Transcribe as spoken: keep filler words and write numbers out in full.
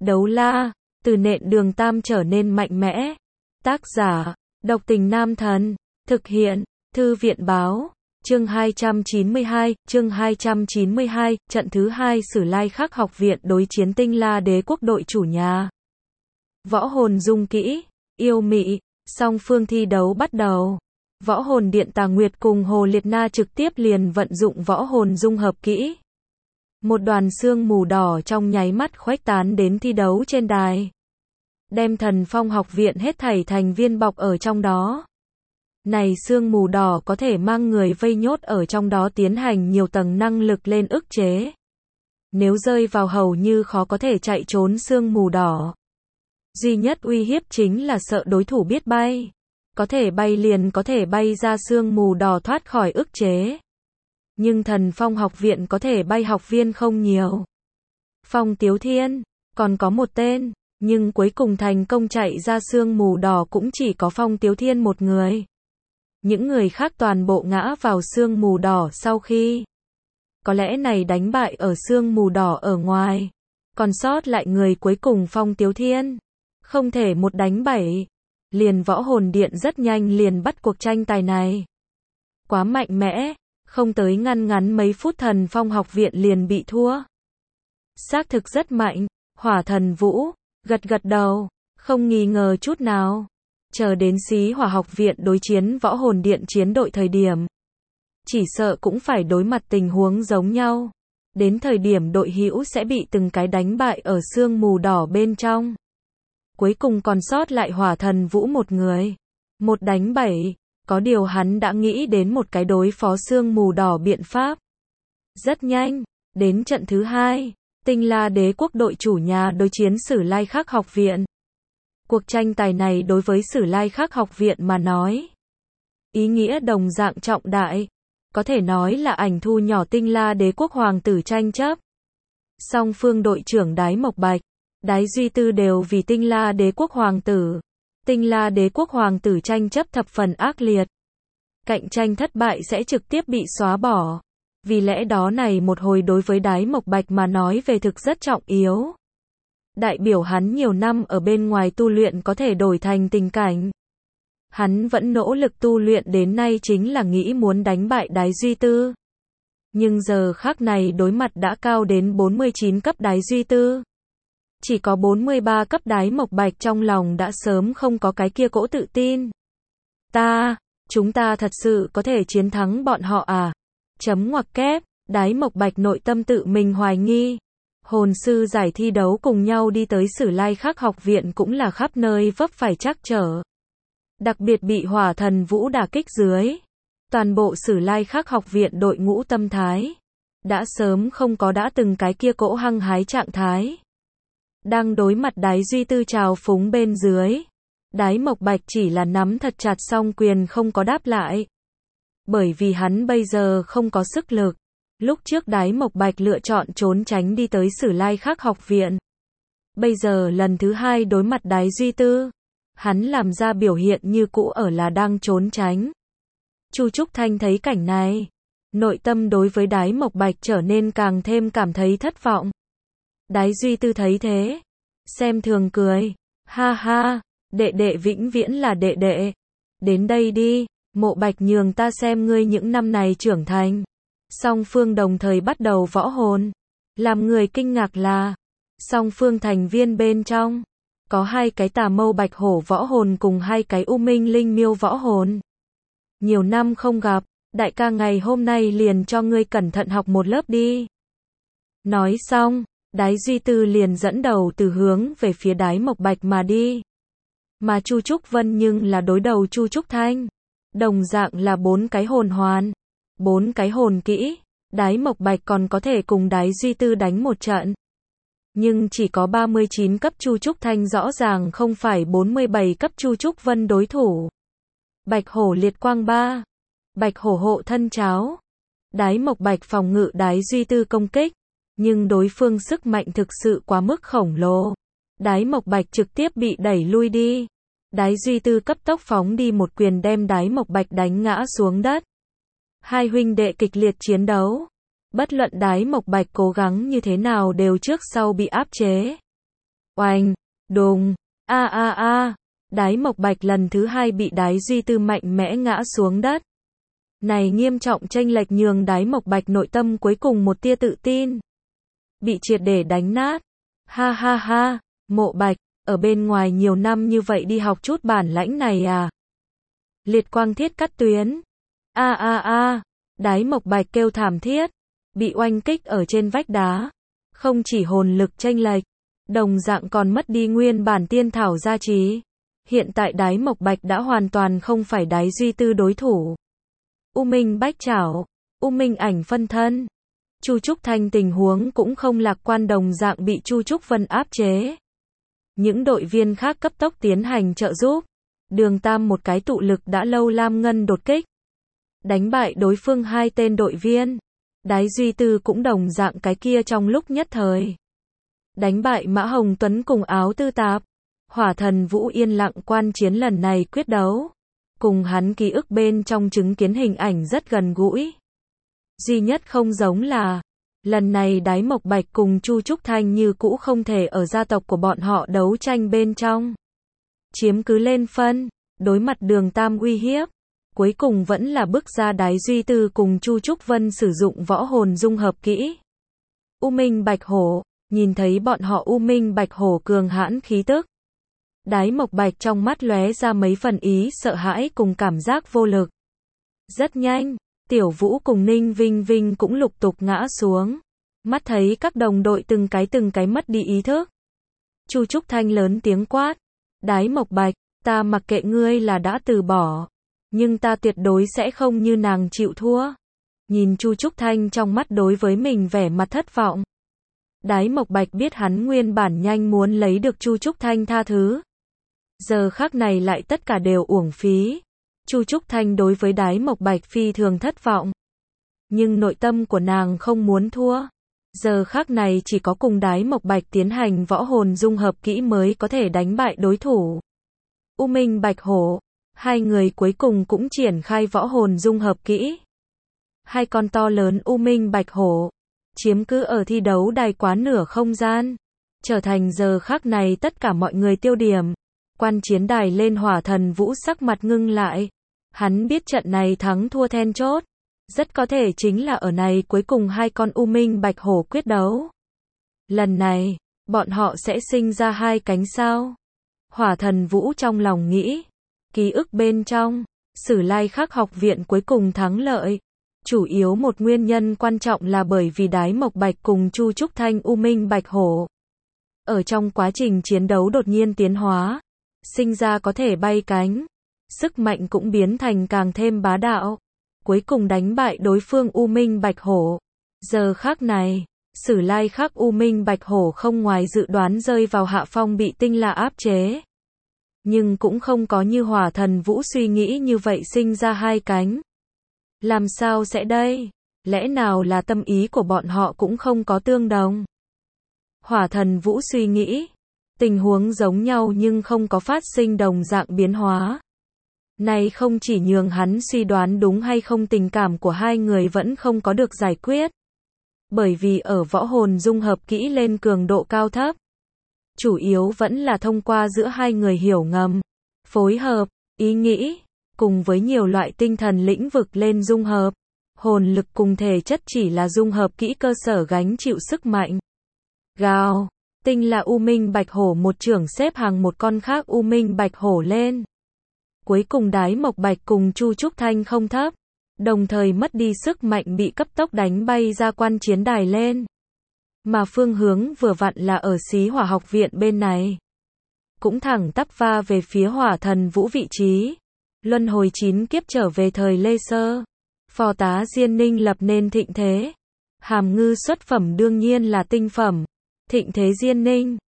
Đấu la, từ nện đường tam trở nên mạnh mẽ. Tác giả, Độc Tình Nam Thần. Thực hiện, Thư viện Báo. Chương hai trăm chín mươi hai, chương hai trăm chín mươi hai, trận thứ hai Sử Lai Khắc học viện đối chiến Tinh La Đế quốc đội chủ nhà. Võ hồn dung kỹ, yêu mị, song phương thi đấu bắt đầu. Võ hồn điện Tà Nguyệt cùng Hồ Liệt Na trực tiếp liền vận dụng võ hồn dung hợp kỹ. Một đoàn sương mù đỏ trong nháy mắt khuếch tán đến thi đấu trên đài. Đem Thần Phong học viện hết thảy thành viên bọc ở trong đó. Này sương mù đỏ có thể mang người vây nhốt ở trong đó tiến hành nhiều tầng năng lực lên ức chế. Nếu rơi vào hầu như khó có thể chạy trốn sương mù đỏ. Duy nhất uy hiếp chính là sợ đối thủ biết bay. Có thể bay liền có thể bay ra sương mù đỏ thoát khỏi ức chế. Nhưng Thần Phong học viện có thể bay học viên không nhiều. Phong Tiếu Thiên, còn có một tên, nhưng cuối cùng thành công chạy ra sương mù đỏ cũng chỉ có Phong Tiếu Thiên một người. Những người khác toàn bộ ngã vào sương mù đỏ sau khi. Có lẽ này đánh bại ở sương mù đỏ ở ngoài. Còn sót lại người cuối cùng Phong Tiếu Thiên. Không thể một đánh bảy. Liền võ hồn điện rất nhanh liền bắt cuộc tranh tài này. Quá mạnh mẽ. Không tới ngăn ngắn mấy phút Thần Phong học viện liền bị thua. Xác thực rất mạnh. Hỏa Thần Vũ, gật gật đầu, không nghi ngờ chút nào. Chờ đến Xí Hỏa học viện đối chiến võ hồn điện chiến đội thời điểm. Chỉ sợ cũng phải đối mặt tình huống giống nhau. Đến thời điểm đội hữu sẽ bị từng cái đánh bại ở sương mù đỏ bên trong. Cuối cùng còn sót lại Hỏa Thần Vũ một người. Một đánh bảy. Có điều hắn đã nghĩ đến một cái đối phó sương mù đỏ biện pháp. Rất nhanh, đến trận thứ hai, Tinh La Đế quốc đội chủ nhà đối chiến Sử Lai Khắc học viện. Cuộc tranh tài này đối với Sử Lai Khắc học viện mà nói, ý nghĩa đồng dạng trọng đại, có thể nói là ảnh thu nhỏ Tinh La Đế quốc hoàng tử tranh chấp. Song phương đội trưởng Đái Mộc Bạch, Đái Duy Tư đều vì Tinh La Đế quốc hoàng tử. Tinh La Đế quốc hoàng tử tranh chấp thập phần ác liệt. Cạnh tranh thất bại sẽ trực tiếp bị xóa bỏ. Vì lẽ đó này một hồi đối với Đái Mộc Bạch mà nói về thực rất trọng yếu. Đại biểu hắn nhiều năm ở bên ngoài tu luyện có thể đổi thành tình cảnh. Hắn vẫn nỗ lực tu luyện đến nay chính là nghĩ muốn đánh bại Đái Duy Tư. Nhưng giờ khắc này đối mặt đã cao đến bốn mươi chín cấp Đái Duy Tư. Chỉ có bốn mươi ba cấp Đái Mộc Bạch trong lòng đã sớm không có cái kia cỗ tự tin. Ta, chúng ta thật sự có thể chiến thắng bọn họ à? Chấm ngoặc kép, Đái Mộc Bạch nội tâm tự mình hoài nghi. Hồn sư giải thi đấu cùng nhau đi tới Sử Lai Khắc học viện cũng là khắp nơi vấp phải trắc trở. Đặc biệt bị Hỏa Thần Vũ đả kích dưới. Toàn bộ Sử Lai Khắc học viện đội ngũ tâm thái. Đã sớm không có đã từng cái kia cỗ hăng hái trạng thái. Đang đối mặt Đái Duy Tư trào phúng bên dưới. Đái Mộc Bạch chỉ là nắm thật chặt song quyền không có đáp lại. Bởi vì hắn bây giờ không có sức lực. Lúc trước Đái Mộc Bạch lựa chọn trốn tránh đi tới Sử Lai Khắc học viện. Bây giờ lần thứ hai đối mặt Đái Duy Tư. Hắn làm ra biểu hiện như cũ ở là đang trốn tránh. Chu Trúc Thanh thấy cảnh này. Nội tâm đối với Đái Mộc Bạch trở nên càng thêm cảm thấy thất vọng. Đái Duy Tư thấy thế. Xem thường cười. Ha ha, đệ đệ vĩnh viễn là đệ đệ. Đến đây đi, Mộ Bạch nhường ta xem ngươi những năm này trưởng thành. Song phương đồng thời bắt đầu võ hồn. Làm người kinh ngạc là, song phương thành viên bên trong, có hai cái Tà Mâu Bạch Hổ võ hồn cùng hai cái U Minh Linh Miêu võ hồn. Nhiều năm không gặp, đại ca ngày hôm nay liền cho ngươi cẩn thận học một lớp đi. Nói xong, Đái Duy Tư liền dẫn đầu từ hướng về phía Đái Mộc Bạch mà đi. Mà Chu Trúc Vân nhưng là đối đầu Chu Trúc Thanh. Đồng dạng là bốn cái hồn hoàn. Bốn cái hồn kỹ. Đái Mộc Bạch còn có thể cùng Đái Duy Tư đánh một trận. Nhưng chỉ có ba mươi chín cấp Chu Trúc Thanh rõ ràng không phải bốn mươi bảy cấp Chu Trúc Vân đối thủ. Bạch Hổ liệt quang ba. Bạch Hổ hộ thân cháo. Đái Mộc Bạch phòng ngự Đái Duy Tư công kích. Nhưng đối phương sức mạnh thực sự quá mức khổng lồ. Đái Mộc Bạch trực tiếp bị đẩy lui đi. Đái Duy Tư cấp tốc phóng đi một quyền đem Đái Mộc Bạch đánh ngã xuống đất. Hai huynh đệ kịch liệt chiến đấu. Bất luận Đái Mộc Bạch cố gắng như thế nào đều trước sau bị áp chế. Oanh, đùng, a a a, Đái Mộc Bạch lần thứ hai bị Đái Duy Tư mạnh mẽ ngã xuống đất. Này nghiêm trọng chênh lệch nhường Đái Mộc Bạch nội tâm cuối cùng một tia tự tin bị triệt để đánh nát. Ha ha ha, Mộ Bạch, ở bên ngoài nhiều năm như vậy đi học chút bản lãnh này à? Liệt quang thiết cắt tuyến. A a a, Đái Mộc Bạch kêu thảm thiết, bị oanh kích ở trên vách đá. Không chỉ hồn lực chênh lệch, đồng dạng còn mất đi nguyên bản tiên thảo gia trì. Hiện tại Đái Mộc Bạch đã hoàn toàn không phải Đái Duy Tư đối thủ. U Minh Bách Chảo, U Minh Ảnh phân thân. Chu Trúc Thanh tình huống cũng không lạc quan, đồng dạng bị Chu Trúc Vân áp chế. Những đội viên khác cấp tốc tiến hành trợ giúp. Đường Tam một cái tụ lực đã lâu lam ngân đột kích, đánh bại đối phương hai tên đội viên. Đái Duy Tư cũng đồng dạng cái kia trong lúc nhất thời đánh bại Mã Hồng Tuấn cùng Áo Tư Tạp. Hỏa Thần Vũ yên lặng quan chiến lần này quyết đấu, cùng hắn ký ức bên trong chứng kiến hình ảnh rất gần gũi. Duy nhất không giống là, lần này Đái Mộc Bạch cùng Chu Trúc Thanh như cũ không thể ở gia tộc của bọn họ đấu tranh bên trong chiếm cứ lên phân, đối mặt Đường Tam uy hiếp, cuối cùng vẫn là bước ra Đái Duy Tư cùng Chu Trúc Vân sử dụng võ hồn dung hợp kỹ. U Minh Bạch Hổ, nhìn thấy bọn họ U Minh Bạch Hổ cường hãn khí tức, Đái Mộc Bạch trong mắt lóe ra mấy phần ý sợ hãi cùng cảm giác vô lực. Rất nhanh, Tiểu Vũ cùng Ninh Vinh Vinh cũng lục tục ngã xuống. Mắt thấy các đồng đội từng cái từng cái mất đi ý thức. Chu Trúc Thanh lớn tiếng quát. Đái Mộc Bạch, ta mặc kệ ngươi là đã từ bỏ, nhưng ta tuyệt đối sẽ không như nàng chịu thua. Nhìn Chu Trúc Thanh trong mắt đối với mình vẻ mặt thất vọng. Đái Mộc Bạch biết hắn nguyên bản nhanh muốn lấy được Chu Trúc Thanh tha thứ. Giờ khắc này lại tất cả đều uổng phí. Chu Trúc Thanh đối với Đái Mộc Bạch phi thường thất vọng. Nhưng nội tâm của nàng không muốn thua. Giờ khắc này chỉ có cùng Đái Mộc Bạch tiến hành võ hồn dung hợp kỹ mới có thể đánh bại đối thủ. U Minh Bạch Hổ, hai người cuối cùng cũng triển khai võ hồn dung hợp kỹ. Hai con to lớn U Minh Bạch Hổ chiếm cứ ở thi đấu đài quá nửa không gian, trở thành giờ khắc này tất cả mọi người tiêu điểm. Quan chiến đài lên Hỏa Thần Vũ sắc mặt ngưng lại. Hắn biết trận này thắng thua then chốt, rất có thể chính là ở này cuối cùng hai con U Minh Bạch Hổ quyết đấu. Lần này, bọn họ sẽ sinh ra hai cánh sao? Hỏa Thần Vũ trong lòng nghĩ. Ký ức bên trong, Sử Lai Khắc học viện cuối cùng thắng lợi. Chủ yếu một nguyên nhân quan trọng là bởi vì Đái Mộc Bạch cùng Chu Trúc Thanh U Minh Bạch Hổ. Ở trong quá trình chiến đấu đột nhiên tiến hóa, sinh ra có thể bay cánh, sức mạnh cũng biến thành càng thêm bá đạo, cuối cùng đánh bại đối phương U Minh Bạch Hổ. Giờ khắc này, Sử Lai Khắc U Minh Bạch Hổ không ngoài dự đoán rơi vào hạ phong bị Tinh La áp chế. Nhưng cũng không có như Hỏa Thần Vũ suy nghĩ như vậy sinh ra hai cánh. Làm sao sẽ đây? Lẽ nào là tâm ý của bọn họ cũng không có tương đồng? Hỏa Thần Vũ suy nghĩ. Tình huống giống nhau nhưng không có phát sinh đồng dạng biến hóa. Này không chỉ nhường hắn suy đoán đúng hay không, tình cảm của hai người vẫn không có được giải quyết. Bởi vì ở võ hồn dung hợp kỹ lên cường độ cao thấp, chủ yếu vẫn là thông qua giữa hai người hiểu ngầm, phối hợp, ý nghĩ, cùng với nhiều loại tinh thần lĩnh vực lên dung hợp. Hồn lực cùng thể chất chỉ là dung hợp kỹ cơ sở gánh chịu sức mạnh. Gào, Tinh là U Minh Bạch Hổ một trưởng xếp hàng một con khác U Minh Bạch Hổ lên. Cuối cùng Đái Mộc Bạch cùng Chu Trúc Thanh không thấp, đồng thời mất đi sức mạnh bị cấp tốc đánh bay ra quan chiến đài lên. Mà phương hướng vừa vặn là ở Xí Hỏa học viện bên này. Cũng thẳng tắp va về phía Hỏa Thần Vũ vị trí. Luân hồi chín kiếp trở về thời Lê Sơ. Phò tá Diên Ninh lập nên thịnh thế. Hàm ngư xuất phẩm đương nhiên là tinh phẩm. Thịnh thế Diên Ninh.